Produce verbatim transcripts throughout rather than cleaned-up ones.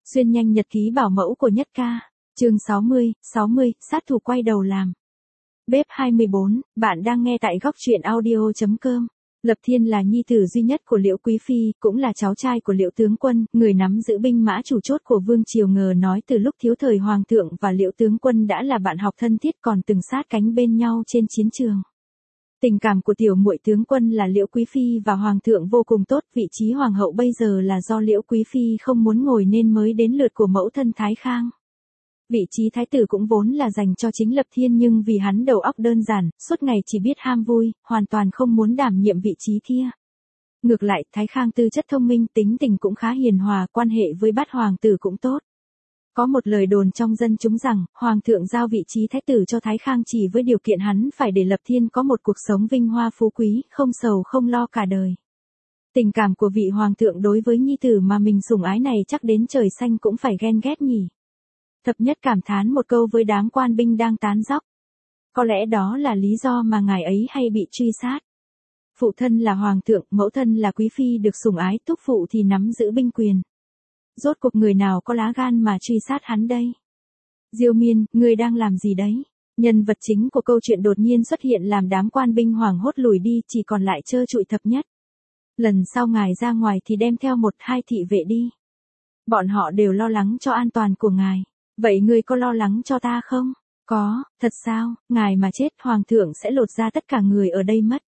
Xuyên nhanh nhật ký bảo mẫu của Nhất Ca. Chương sáu mươi, sáu mươi, sát thủ quay đầu làm. Bếp hai mươi bốn, bạn đang nghe tại góc truyện audio chấm com. Lập Thiên là nhi tử duy nhất của Liễu Quý Phi, cũng là cháu trai của Liễu tướng quân, người nắm giữ binh mã chủ chốt của vương triều. Ngờ nói từ lúc thiếu thời hoàng thượng và Liễu tướng quân đã là bạn học thân thiết, còn từng sát cánh bên nhau trên chiến trường. Tình cảm của tiểu muội tướng quân là Liễu Quý Phi và hoàng thượng vô cùng tốt, vị trí hoàng hậu bây giờ là do Liễu Quý Phi không muốn ngồi nên mới đến lượt của mẫu thân Thái Khang. Vị trí thái tử cũng vốn là dành cho chính Lập Thiên, nhưng vì hắn đầu óc đơn giản, suốt ngày chỉ biết ham vui, hoàn toàn không muốn đảm nhiệm vị trí kia. Ngược lại, Thái Khang tư chất thông minh, tính tình cũng khá hiền hòa, quan hệ với bát hoàng tử cũng tốt. Có một lời đồn trong dân chúng rằng, hoàng thượng giao vị trí thái tử cho Thái Khang chỉ với điều kiện hắn phải để Lập Thiên có một cuộc sống vinh hoa phú quý, không sầu không lo cả đời. Tình cảm của vị hoàng thượng đối với nhi tử mà mình sủng ái này chắc đến trời xanh cũng phải ghen ghét nhỉ. Thập Nhất cảm thán một câu với đám quan binh đang tán dóc. Có lẽ đó là lý do mà ngài ấy hay bị truy sát. Phụ thân là hoàng thượng, mẫu thân là quý phi được sủng ái, thúc phụ thì nắm giữ binh quyền. Rốt cuộc người nào có lá gan mà truy sát hắn đây? Diêu Miên, ngươi đang làm gì đấy? Nhân vật chính của câu chuyện đột nhiên xuất hiện làm đám quan binh hoảng hốt lùi đi, chỉ còn lại trơ trụi Thập Nhất. Lần sau ngài ra ngoài thì đem theo một hai thị vệ đi. Bọn họ đều lo lắng cho an toàn của ngài. Vậy ngươi có lo lắng cho ta không? Có, thật sao? Ngài mà chết, hoàng thượng sẽ lột ra tất cả người ở đây mất.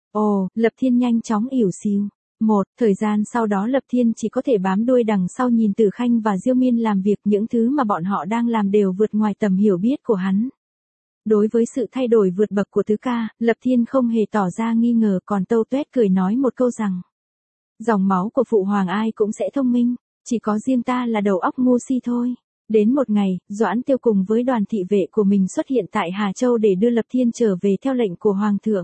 Ồ, Lập Thiên nhanh chóng ỉu xìu. Một, thời gian sau đó Lập Thiên chỉ có thể bám đuôi đằng sau nhìn Tử Khanh và Diêu Miên làm việc, những thứ mà bọn họ đang làm đều vượt ngoài tầm hiểu biết của hắn. Đối với sự thay đổi vượt bậc của Tứ Ca, Lập Thiên không hề tỏ ra nghi ngờ, còn tâu tuét cười nói một câu rằng: dòng máu của phụ hoàng ai cũng sẽ thông minh, chỉ có riêng ta là đầu óc ngu si thôi. Đến một ngày, Doãn Tiêu cùng với đoàn thị vệ của mình xuất hiện tại Hà Châu để đưa Lập Thiên trở về theo lệnh của hoàng thượng.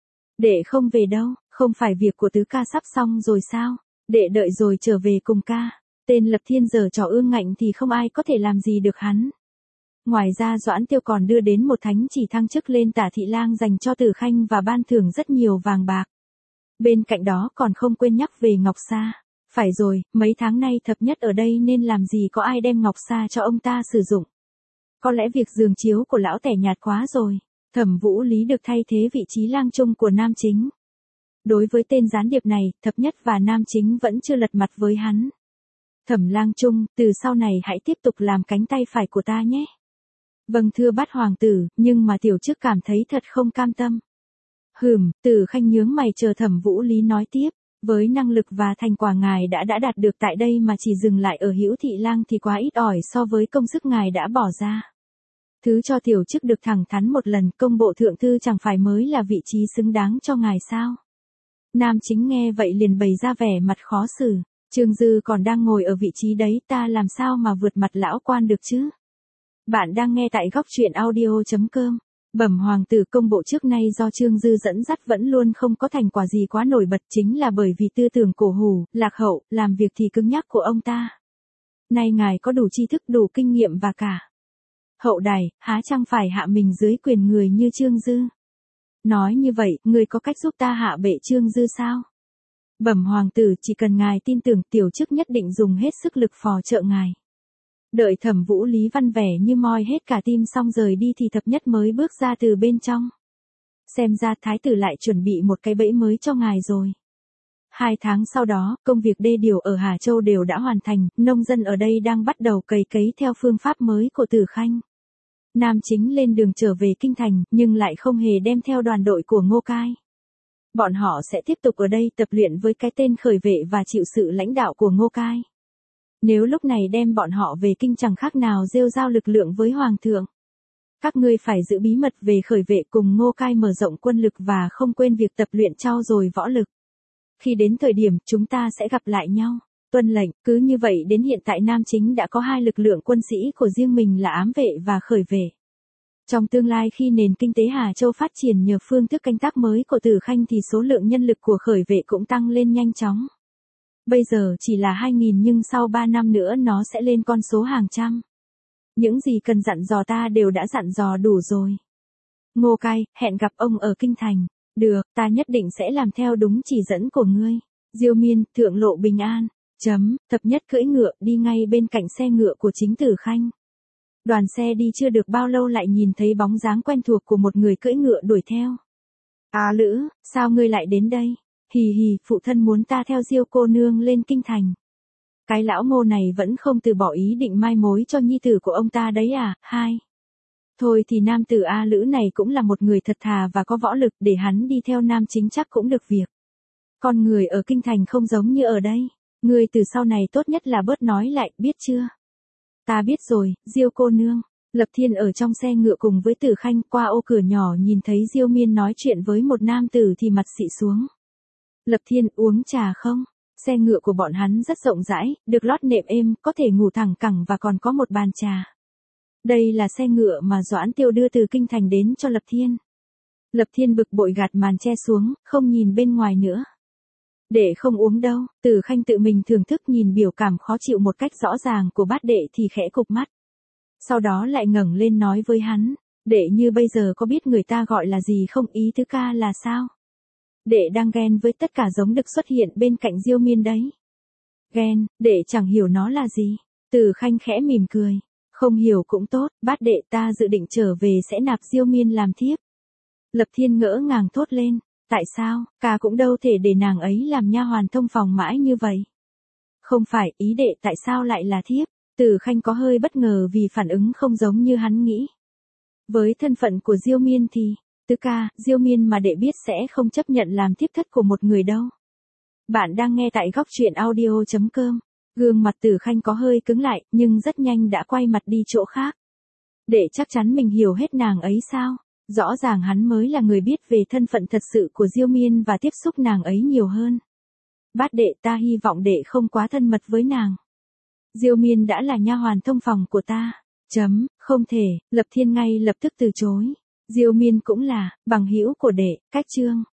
Đệ không về đâu, không phải việc của Tứ Ca sắp xong rồi sao? Đệ đợi rồi trở về cùng ca. Tên Lập Thiên giờ trò ương ngạnh thì không ai có thể làm gì được hắn. Ngoài ra Doãn Tiêu còn đưa đến một thánh chỉ thăng chức lên tả thị lang dành cho Tử Khanh và ban thưởng rất nhiều vàng bạc. Bên cạnh đó còn không quên nhắc về Ngọc Sa. Phải rồi, mấy tháng nay Thập Nhất ở đây nên làm gì có ai đem Ngọc Sa cho ông ta sử dụng. Có lẽ việc giường chiếu của lão tẻ nhạt quá rồi. Thẩm Vũ Lý được thay thế vị trí lang trung của Nam Chính. Đối với tên gián điệp này, Thập Nhất và Nam Chính vẫn chưa lật mặt với hắn. Thẩm lang trung, từ sau này hãy tiếp tục làm cánh tay phải của ta nhé. Vâng thưa bát hoàng tử, nhưng mà tiểu chức cảm thấy thật không cam tâm. Hừm, Tử Khanh nhướng mày chờ Thẩm Vũ Lý nói tiếp. Với năng lực và thành quả ngài đã đã đạt được tại đây mà chỉ dừng lại ở Hữu Thị Lang thì quá ít ỏi so với công sức ngài đã bỏ ra. Thứ cho tiểu chức được thẳng thắn một lần, công bộ thượng thư chẳng phải mới là vị trí xứng đáng cho ngài sao? Nam Chính nghe vậy liền bày ra vẻ mặt khó xử. Trương Dư còn đang ngồi ở vị trí đấy, ta làm sao mà vượt mặt lão quan được chứ? Bạn đang nghe tại góc truyện audio chấm com. Bẩm hoàng tử, công bộ trước nay do Trương Dư dẫn dắt vẫn luôn không có thành quả gì quá nổi bật, chính là bởi vì tư tưởng cổ hủ, lạc hậu, làm việc thì cứng nhắc của ông ta. Nay ngài có đủ tri thức, đủ kinh nghiệm và cả hậu đài, há chẳng phải hạ mình dưới quyền người như Trương Dư. Nói như vậy, người có cách giúp ta hạ bệ Trương Dư sao? Bẩm hoàng tử, chỉ cần ngài tin tưởng, tiểu chức nhất định dùng hết sức lực phò trợ ngài. Đợi Thẩm Vũ Lý văn vẻ như moi hết cả tim xong rời đi thì Thập Nhất mới bước ra từ bên trong. Xem ra thái tử lại chuẩn bị một cái bẫy mới cho ngài rồi. Hai tháng sau đó, công việc đê điều ở Hà Châu đều đã hoàn thành, nông dân ở đây đang bắt đầu cày cấy theo phương pháp mới của Tử Khanh. Nam Chính lên đường trở về kinh thành, nhưng lại không hề đem theo đoàn đội của Ngô Cai. Bọn họ sẽ tiếp tục ở đây tập luyện với cái tên khởi vệ và chịu sự lãnh đạo của Ngô Cai. Nếu lúc này đem bọn họ về kinh chẳng khác nào rêu rao lực lượng với hoàng thượng. Các ngươi phải giữ bí mật về khởi vệ cùng Ngô Cai mở rộng quân lực và không quên việc tập luyện trau dồi võ lực. Khi đến thời điểm chúng ta sẽ gặp lại nhau. Tuân lệnh. Cứ như vậy đến hiện tại Nam Chính đã có hai lực lượng quân sĩ của riêng mình là ám vệ và khởi vệ. Trong tương lai khi nền kinh tế Hà Châu phát triển nhờ phương thức canh tác mới của Tử Khanh thì số lượng nhân lực của khởi vệ cũng tăng lên nhanh chóng. Bây giờ chỉ là hai nghìn nhưng sau ba năm nữa nó sẽ lên con số hàng trăm. Những gì cần dặn dò ta đều đã dặn dò đủ rồi. Ngô Cai, hẹn gặp ông ở kinh thành. Được, ta nhất định sẽ làm theo đúng chỉ dẫn của ngươi. Diêu Miên, thượng lộ bình an. Chấm, thập nhất cưỡi ngựa đi ngay bên cạnh xe ngựa của chính Tử Khanh. Đoàn xe đi chưa được bao lâu lại nhìn thấy bóng dáng quen thuộc của một người cưỡi ngựa đuổi theo. À Lữ, sao ngươi lại đến đây? Hì hì, phụ thân muốn ta theo Diêu cô nương lên kinh thành. Cái lão Ngô này vẫn không từ bỏ ý định mai mối cho nhi tử của ông ta đấy à, hai. Thôi thì nam tử A Lữ này cũng là một người thật thà và có võ lực, để hắn đi theo nam chính chắc cũng được việc. Con người ở kinh thành không giống như ở đây, ngươi từ sau này tốt nhất là bớt nói lại, biết chưa? Ta biết rồi, Diêu cô nương. Lập Thiên ở trong xe ngựa cùng với Tử Khanh, qua ô cửa nhỏ nhìn thấy Diêu Miên nói chuyện với một nam tử thì mặt xị xuống. Lập Thiên, uống trà không? Xe ngựa của bọn hắn rất rộng rãi, được lót nệm êm, có thể ngủ thẳng cẳng và còn có một bàn trà. Đây là xe ngựa mà Doãn Tiêu đưa từ kinh thành đến cho Lập Thiên. Lập Thiên bực bội gạt màn che xuống, không nhìn bên ngoài nữa. Đệ không uống đâu. Tử Khanh tự mình thưởng thức nhìn biểu cảm khó chịu một cách rõ ràng của bát đệ thì khẽ cụp mắt. Sau đó lại ngẩng lên nói với hắn, đệ như bây giờ có biết người ta gọi là gì không, ý tứ ca là sao? Đệ đang ghen với tất cả giống đực xuất hiện bên cạnh Diêu Miên đấy. Ghen, đệ chẳng hiểu nó là gì. Tử Khanh khẽ mỉm cười. Không hiểu cũng tốt, bát đệ ta dự định trở về sẽ nạp Diêu Miên làm thiếp. Lập Thiên ngỡ ngàng thốt lên, tại sao, ca cũng đâu thể để nàng ấy làm nha hoàn thông phòng mãi như vậy. Không phải, ý đệ tại sao lại là thiếp. Tử Khanh có hơi bất ngờ vì phản ứng không giống như hắn nghĩ. Với thân phận của Diêu Miên thì, tứ ca, Diêu Miên mà đệ biết sẽ không chấp nhận làm thiếp thất của một người đâu. Bạn đang nghe tại góc truyện audio chấm com. Gương mặt Tử Khanh có hơi cứng lại, nhưng rất nhanh đã quay mặt đi chỗ khác. Để chắc chắn mình hiểu hết nàng ấy sao? Rõ ràng hắn mới là người biết về thân phận thật sự của Diêu Miên và tiếp xúc nàng ấy nhiều hơn. Bát đệ, ta hy vọng đệ không quá thân mật với nàng. Diêu Miên đã là nha hoàn thông phòng của ta. Chấm, không thể. Lập Thiên ngay lập tức từ chối. Diêu Miên cũng là bằng hữu của đệ, cách chương.